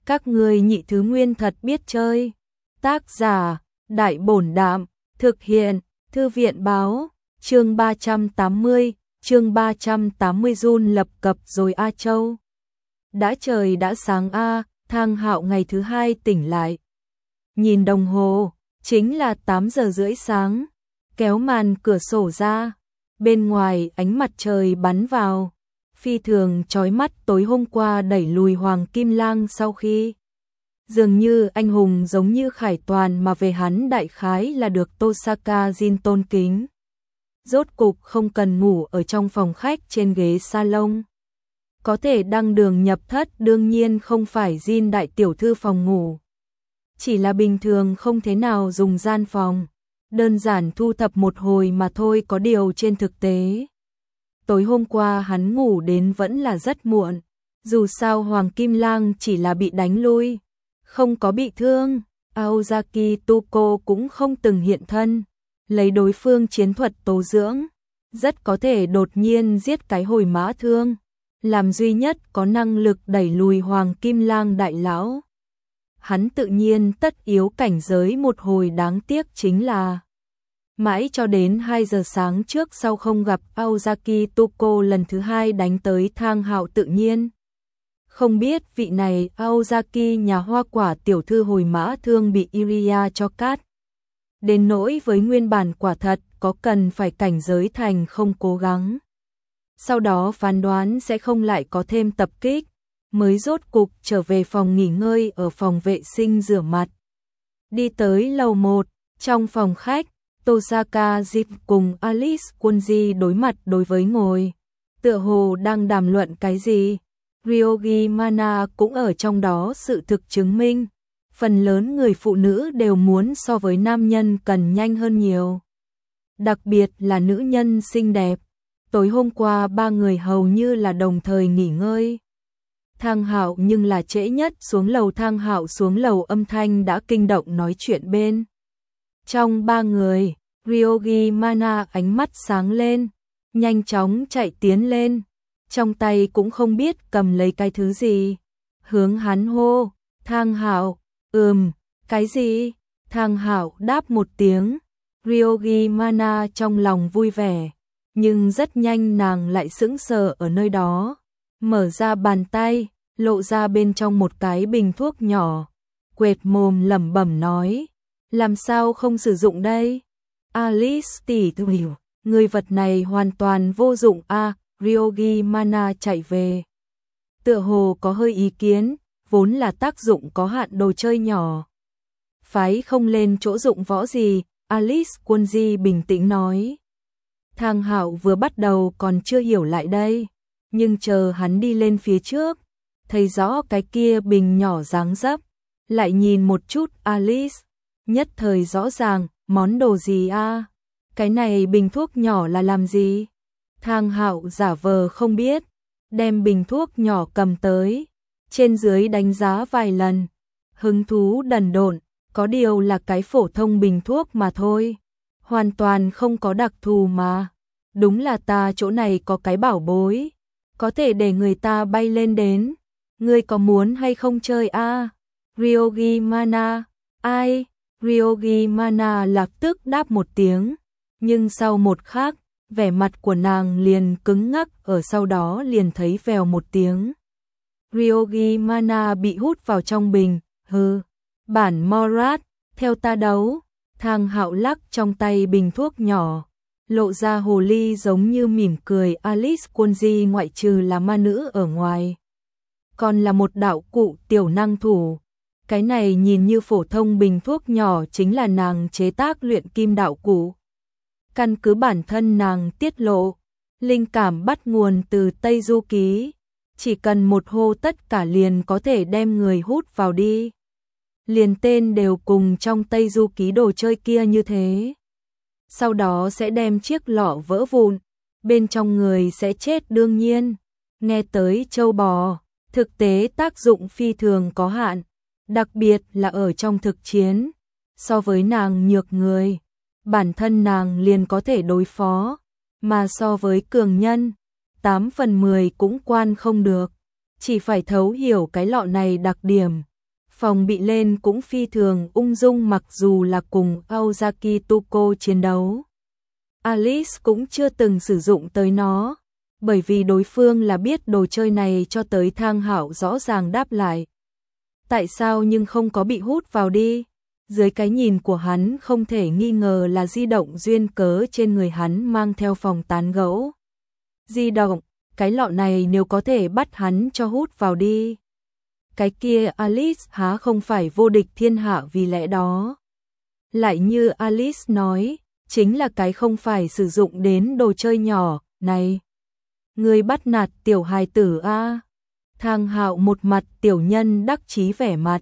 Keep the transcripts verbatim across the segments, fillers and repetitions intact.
Các ngươi nhị thứ nguyên thật biết chơi. Tác giả, Đại Bổn Đạm, thực hiện, Thư viện Báo, chương ba trăm tám mươi, chương ba trăm tám mươi run lập cập rồi A Châu. Đã trời đã sáng a, Thang Hạo ngày thứ hai tỉnh lại. Nhìn đồng hồ, chính là tám giờ rưỡi sáng, kéo màn cửa sổ ra, bên ngoài ánh mặt trời bắn vào, phi thường chói mắt. Tối hôm qua đẩy lùi Hoàng Kim Lang sau khi dường như anh hùng giống như Khải Toàn mà về hắn đại khái là được Tosaka Jin tôn kính. Rốt cục không cần ngủ ở trong phòng khách trên ghế salon. Có thể đăng đường nhập thất, đương nhiên không phải Jin đại tiểu thư phòng ngủ. Chỉ là bình thường không thế nào dùng gian phòng, đơn giản thu thập một hồi mà thôi. Có điều trên thực tế, tối hôm qua hắn ngủ đến vẫn là rất muộn. Dù sao Hoàng Kim Lang chỉ là bị đánh lui, không có bị thương. Aozaki Tuko cũng không từng hiện thân, lấy đối phương chiến thuật tố dưỡng, rất có thể đột nhiên giết cái hồi mã thương, làm duy nhất có năng lực đẩy lùi Hoàng Kim Lang đại lão. Hắn tự nhiên tất yếu cảnh giới một hồi, đáng tiếc chính là mãi cho đến hai giờ sáng trước sau không gặp Aozaki Tuko lần thứ hai đánh tới Thang Hạo. Tự nhiên không biết vị này Aozaki nhà hoa quả tiểu thư hồi mã thương bị Iria cho cát. Đến nỗi với nguyên bản quả thật có cần phải cảnh giới thành không cố gắng, sau đó phán đoán sẽ không lại có thêm tập kích, mới rốt cục trở về phòng nghỉ ngơi ở phòng vệ sinh rửa mặt. Đi tới lầu một, trong phòng khách, Tosaka Jin cùng Alice Kunji đối mặt đối với ngồi, tựa hồ đang đàm luận cái gì. Ryogi Mana cũng ở trong đó. Sự thực chứng minh, phần lớn người phụ nữ đều muốn so với nam nhân cần nhanh hơn nhiều, đặc biệt là nữ nhân xinh đẹp. Tối hôm qua ba người hầu như là đồng thời nghỉ ngơi. Thang Hạo nhưng là trễ nhất xuống lầu. Thang Hạo xuống lầu âm thanh đã kinh động nói chuyện bên trong ba người. Ryogi Mana ánh mắt sáng lên, nhanh chóng chạy tiến lên, trong tay cũng không biết cầm lấy cái thứ gì, hướng hắn hô, Thang Hạo. Ừm, cái gì? Thang Hạo đáp một tiếng. Ryogi Mana trong lòng vui vẻ, nhưng rất nhanh nàng lại sững sờ ở nơi đó, mở ra bàn tay, lộ ra bên trong một cái bình thuốc nhỏ, quệt mồm lẩm bẩm nói, làm sao không sử dụng đây? Alice tỷ thư hiểu, người vật này hoàn toàn vô dụng a. À, Ryogi Mana chạy về, tựa hồ có hơi ý kiến, vốn là tác dụng có hạn đồ chơi nhỏ, phái không lên chỗ dụng võ gì. Alice Kunji bình tĩnh nói. Thang Hạo vừa bắt đầu còn chưa hiểu lại đây, nhưng chờ hắn đi lên phía trước, thấy rõ cái kia bình nhỏ dáng dấp, lại nhìn một chút Alice, nhất thời rõ ràng, món đồ gì a? À? Cái này bình thuốc nhỏ là làm gì? Thang Hạo giả vờ không biết, đem bình thuốc nhỏ cầm tới, trên dưới đánh giá vài lần, hứng thú đần độn, có điều là cái phổ thông bình thuốc mà thôi, hoàn toàn không có đặc thù mà. Đúng là ta chỗ này có cái bảo bối, có thể để người ta bay lên đến, ngươi có muốn hay không chơi a? À? Ryogi Mana, ai? Ryogi Mana lập tức đáp một tiếng, nhưng sau một khắc, vẻ mặt của nàng liền cứng ngắc, ở sau đó liền thấy vèo một tiếng. Ryogi Mana bị hút vào trong bình, hừ, bản Morat, theo ta đấu. Thang Hạo lắc trong tay bình thuốc nhỏ, lộ ra hồ ly giống như mỉm cười. Alice Kunji ngoại trừ là ma nữ ở ngoài, còn là một đạo cụ tiểu năng thủ. Cái này nhìn như phổ thông bình thuốc nhỏ chính là nàng chế tác luyện kim đạo cụ. Căn cứ bản thân nàng tiết lộ, linh cảm bắt nguồn từ Tây Du Ký, chỉ cần một hô tất cả liền có thể đem người hút vào đi. Liền tên đều cùng trong Tây Du Ký đồ chơi kia như thế. Sau đó sẽ đem chiếc lọ vỡ vụn, bên trong người sẽ chết. Đương nhiên, nghe tới châu bò, thực tế tác dụng phi thường có hạn, đặc biệt là ở trong thực chiến. So với nàng nhược người, bản thân nàng liền có thể đối phó, mà so với cường nhân, tám phần mười cũng quan không được. Chỉ phải thấu hiểu cái lọ này đặc điểm, Phòng bị lên cũng phi thường ung dung mặc dù là cùng Aozaki Tuko chiến đấu. Alice cũng chưa từng sử dụng tới nó, bởi vì đối phương là biết đồ chơi này cho tới Thang Hạo rõ ràng đáp lại. Tại sao nhưng không có bị hút vào đi? Dưới cái nhìn của hắn không thể nghi ngờ là di động duyên cớ trên người hắn mang theo phòng tán gẫu. Di động, cái lọ này nếu có thể bắt hắn cho hút vào đi. Cái kia Alice há không phải vô địch thiên hạ vì lẽ đó. Lại như Alice nói, chính là cái không phải sử dụng đến đồ chơi nhỏ, này. Người bắt nạt tiểu hài tử a. Thang Hạo một mặt tiểu nhân đắc chí vẻ mặt.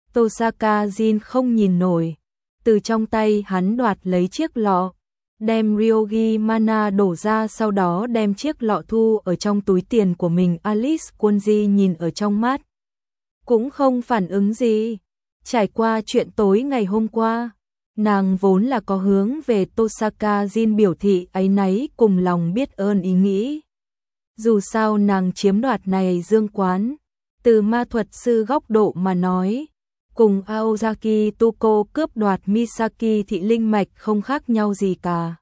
Tosaka Jin không nhìn nổi. Từ trong tay hắn đoạt lấy chiếc lọ, đem Ryogi Mana đổ ra sau đó đem chiếc lọ thu ở trong túi tiền của mình. Alice Kunji nhìn ở trong mắt, cũng không phản ứng gì. Trải qua chuyện tối ngày hôm qua, nàng vốn là có hướng về Tosaka Jin biểu thị áy náy cùng lòng biết ơn ý nghĩ. Dù sao nàng chiếm đoạt này dương quán, từ ma thuật sư góc độ mà nói, cùng Aozaki Tuko cướp đoạt Misaki thị linh mạch không khác nhau gì cả.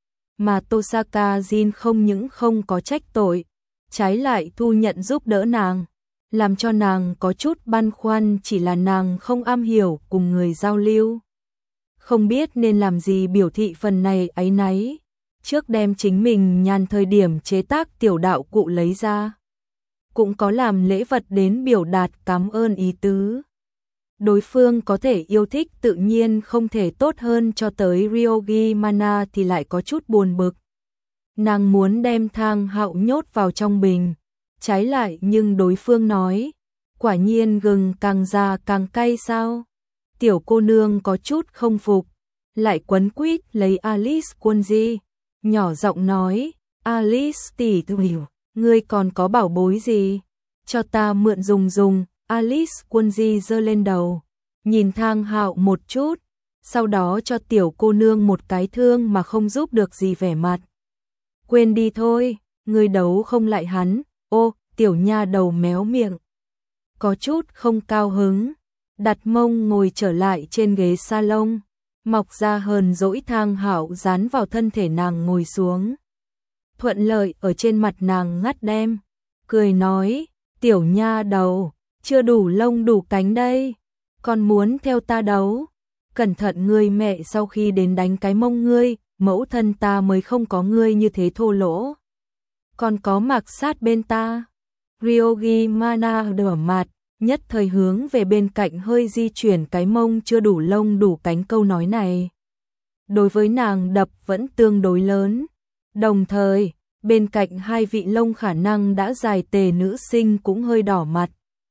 Mà Tosaka Jin không những không có trách tội, trái lại thu nhận giúp đỡ nàng, làm cho nàng có chút băn khoăn chỉ là nàng không am hiểu cùng người giao lưu. Không biết nên làm gì biểu thị phần này áy náy, trước đem chính mình nhàn thời điểm chế tác tiểu đạo cụ lấy ra. Cũng có làm lễ vật đến biểu đạt cảm ơn ý tứ. Đối phương có thể yêu thích tự nhiên không thể tốt hơn cho tới Ryogi Mana thì lại có chút buồn bực. Nàng muốn đem Thang Hạo nhốt vào trong bình. Trái lại nhưng đối phương nói, quả nhiên gừng càng già càng cay sao? Tiểu cô nương có chút không phục, lại quấn quýt lấy Alice Kunji, nhỏ giọng nói, Alice tỷ tỷ, ngươi còn có bảo bối gì? Cho ta mượn dùng dùng. Alice Kunji giơ lên đầu, nhìn Thang Hạo một chút, sau đó cho tiểu cô nương một cái thương mà không giúp được gì vẻ mặt. Quên đi thôi, ngươi đấu không lại hắn. Ô, tiểu nha đầu méo miệng, có chút không cao hứng, đặt mông ngồi trở lại trên ghế salon, mọc ra hờn dỗi. Thang Hạo dán vào thân thể nàng ngồi xuống, thuận lợi ở trên mặt nàng ngắt đem, cười nói, tiểu nha đầu, chưa đủ lông đủ cánh đây, còn muốn theo ta đấu, cẩn thận ngươi mẹ sau khi đến đánh cái mông ngươi, mẫu thân ta mới không có ngươi như thế thô lỗ. Còn có mạc sát bên ta. Ryogi Mana đỏ mặt, nhất thời hướng về bên cạnh hơi di chuyển cái mông chưa đủ lông đủ cánh câu nói này. Đối với nàng đập vẫn tương đối lớn. Đồng thời, bên cạnh hai vị lông khả năng đã dài tề nữ sinh cũng hơi đỏ mặt.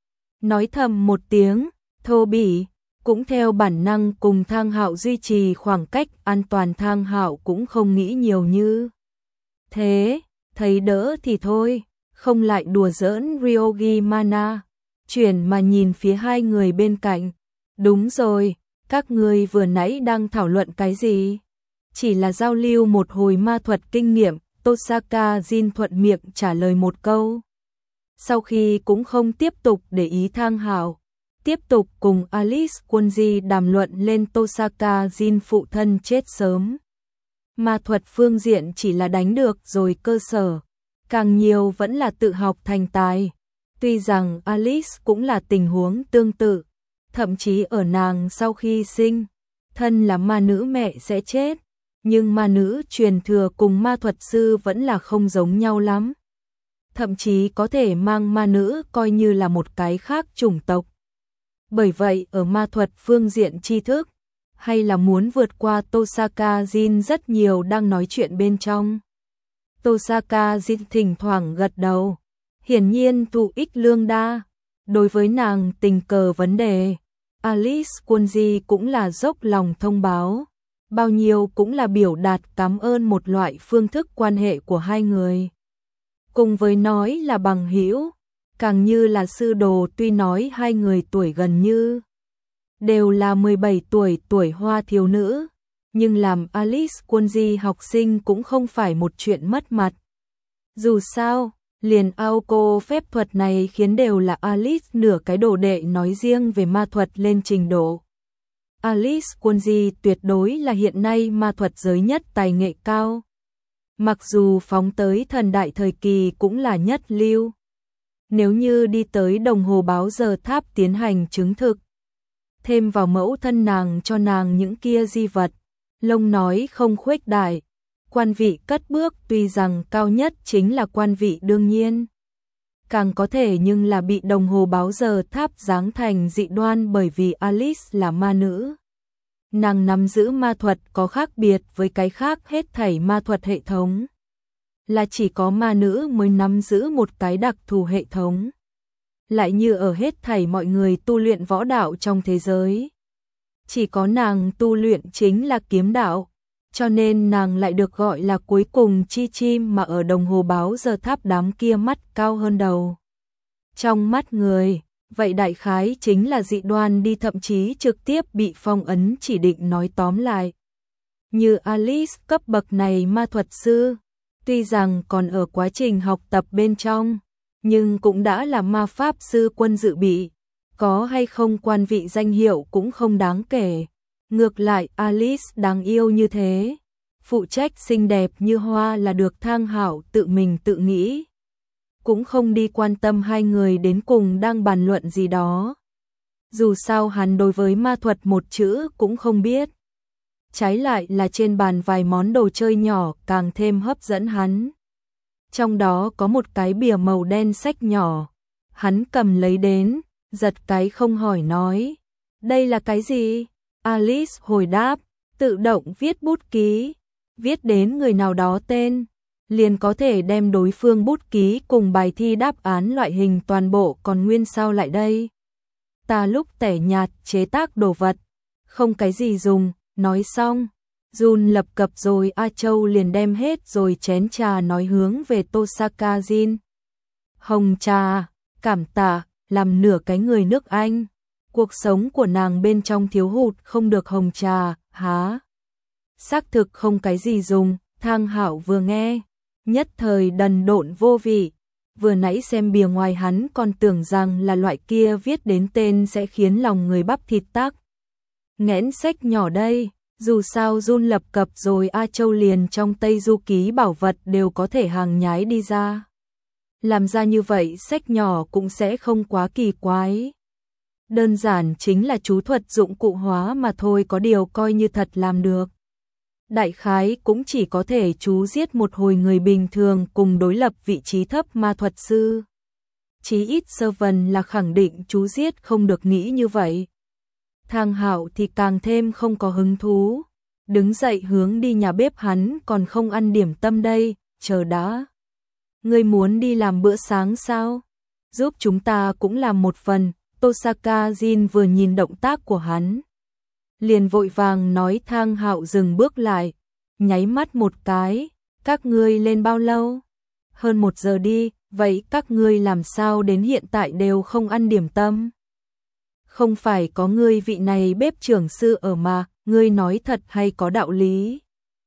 Nói thầm một tiếng, thô bỉ, cũng theo bản năng cùng Thang Hạo duy trì khoảng cách an toàn. Thang Hạo cũng không nghĩ nhiều như thế, thấy đỡ thì thôi, không lại đùa giỡn Ryogi Mana, chuyển mà nhìn phía hai người bên cạnh. Đúng rồi, các người vừa nãy đang thảo luận cái gì? Chỉ là giao lưu một hồi ma thuật kinh nghiệm. Tosaka Jin thuận miệng trả lời một câu. Sau khi cũng không tiếp tục để ý Thang Hạo, tiếp tục cùng Alice Kunji đàm luận lên Tosaka Jin phụ thân chết sớm. Ma thuật phương diện chỉ là đánh được rồi cơ sở, càng nhiều vẫn là tự học thành tài. Tuy rằng Alice cũng là tình huống tương tự, thậm chí ở nàng sau khi sinh, thân là ma nữ mẹ sẽ chết, nhưng ma nữ truyền thừa cùng ma thuật sư vẫn là không giống nhau lắm. Thậm chí có thể mang ma nữ coi như là một cái khác chủng tộc. Bởi vậy ở ma thuật phương diện tri thức, hay là muốn vượt qua Tosaka Jin rất nhiều đang nói chuyện bên trong. Tosaka Jin thỉnh thoảng gật đầu, hiển nhiên thụ ích lương đa. Đối với nàng tình cờ vấn đề, Alice Kunji cũng là dốc lòng thông báo, bao nhiêu cũng là biểu đạt cảm ơn một loại phương thức quan hệ của hai người. Cùng với nói là bằng hữu, càng như là sư đồ. Tuy nói hai người tuổi gần như đều là mười bảy tuổi tuổi hoa thiếu nữ, nhưng làm Alice Kunji học sinh cũng không phải một chuyện mất mặt. Dù sao, Liền ao cô phép thuật này khiến đều là Alice nửa cái đồ đệ nói riêng về ma thuật lên trình độ. Alice Kunji tuyệt đối là hiện nay ma thuật giới nhất tài nghệ cao. Mặc dù phóng tới thần đại thời kỳ cũng là nhất lưu. Nếu như đi tới đồng hồ báo giờ tháp tiến hành chứng thực, thêm vào mẫu thân nàng cho nàng những kia di vật, lông nói không khuếch đại, quan vị cất bước tuy rằng cao nhất chính là quan vị đương nhiên. Càng có thể nhưng là bị đồng hồ báo giờ tháp giáng thành dị đoan bởi vì Alice là ma nữ. Nàng nắm giữ ma thuật có khác biệt với cái khác hết thảy ma thuật hệ thống. Là chỉ có ma nữ mới nắm giữ một cái đặc thù hệ thống. Lại như ở hết thảy mọi người tu luyện võ đạo trong thế giới. Chỉ có nàng tu luyện chính là kiếm đạo, cho nên nàng lại được gọi là cuối cùng chi chim mà ở đồng hồ báo giờ tháp đám kia mắt cao hơn đầu. Trong mắt người, vậy đại khái chính là dị đoan đi thậm chí trực tiếp bị phong ấn chỉ định nói tóm lại. Như Alice cấp bậc này ma thuật sư, tuy rằng còn ở quá trình học tập bên trong, nhưng cũng đã là ma pháp sư quân dự bị, có hay không quan vị danh hiệu cũng không đáng kể. Ngược lại Alice đáng yêu như thế, phụ trách xinh đẹp như hoa là được Thang Hạo tự mình tự nghĩ. Cũng không đi quan tâm hai người đến cùng đang bàn luận gì đó. Dù sao hắn đối với ma thuật một chữ cũng không biết. Trái lại là trên bàn vài món đồ chơi nhỏ càng thêm hấp dẫn hắn. Trong đó có một cái bìa màu đen sách nhỏ. Hắn cầm lấy đến, giật cái không hỏi nói. Đây là cái gì? Alice hồi đáp, tự động viết bút ký. Viết đến người nào đó tên, liền có thể đem đối phương bút ký cùng bài thi đáp án loại hình toàn bộ còn nguyên sao lại đây. Ta lúc tẻ nhạt chế tác đồ vật, không cái gì dùng, nói xong. Jun lập cập rồi A Châu liền đem hết rồi chén trà nói hướng về Tosaka Jin. Hồng trà, cảm tạ, làm nửa cái người nước Anh. Cuộc sống của nàng bên trong thiếu hụt không được hồng trà, há. Xác thực không cái gì dùng, Thang Hạo vừa nghe, nhất thời đần độn vô vị. Vừa nãy xem bìa ngoài hắn còn tưởng rằng là loại kia viết đến tên sẽ khiến lòng người bắp thịt tắc. Nghẽn sách nhỏ đây, dù sao Jun lập cập rồi A Châu liền trong Tây Du Ký bảo vật đều có thể hàng nhái đi ra. Làm ra như vậy sách nhỏ cũng sẽ không quá kỳ quái. Đơn giản chính là chú thuật dụng cụ hóa mà thôi, có điều coi như thật làm được. Đại khái cũng chỉ có thể chú giết một hồi người bình thường cùng đối lập vị trí thấp ma thuật sư. Chí ít Sơ Vân là khẳng định chú giết không được nghĩ như vậy. Thang Hạo thì càng thêm không có hứng thú. Đứng dậy hướng đi nhà bếp, hắn còn không ăn điểm tâm đây, chờ đã. Ngươi muốn đi làm bữa sáng sao? Giúp chúng ta cũng làm một phần. Tosaka Jin vừa nhìn động tác của hắn, liền vội vàng nói. Thang Hạo dừng bước lại, nháy mắt một cái, các ngươi lên bao lâu? Hơn một giờ đi, vậy các ngươi làm sao đến hiện tại đều không ăn điểm tâm? Không phải có ngươi vị này bếp trưởng sư ở mà, ngươi nói thật hay có đạo lý?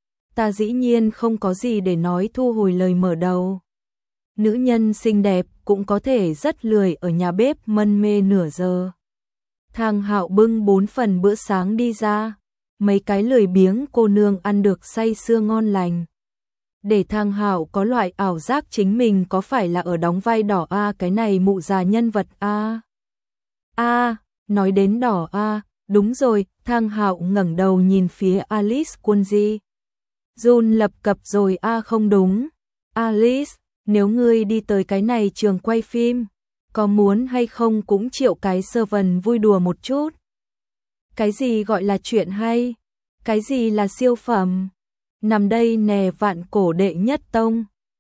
Ta dĩ nhiên không có gì để nói, thu hồi lời mở đầu. Nữ nhân xinh đẹp cũng có thể rất lười ở nhà bếp mân mê nửa giờ. Thang Hạo bưng bốn phần bữa sáng đi ra, mấy cái lười biếng cô nương ăn được say sưa ngon lành. Để Thang Hạo có loại ảo giác chính mình có phải là ở đóng vai đỏ a, cái này mụ già nhân vật a. A, nói đến đỏ a, đúng rồi. Thang Hạo ngẩng đầu nhìn phía Alice Kunji. Jun lập cập rồi a, không đúng. Alice, nếu ngươi đi tới cái này trường quay phim, có muốn hay không cũng triệu cái Sơ Vân vui đùa một chút. Cái gì gọi là chuyện hay? Cái gì là siêu phẩm? Nằm đây nè, vạn cổ đệ nhất tông.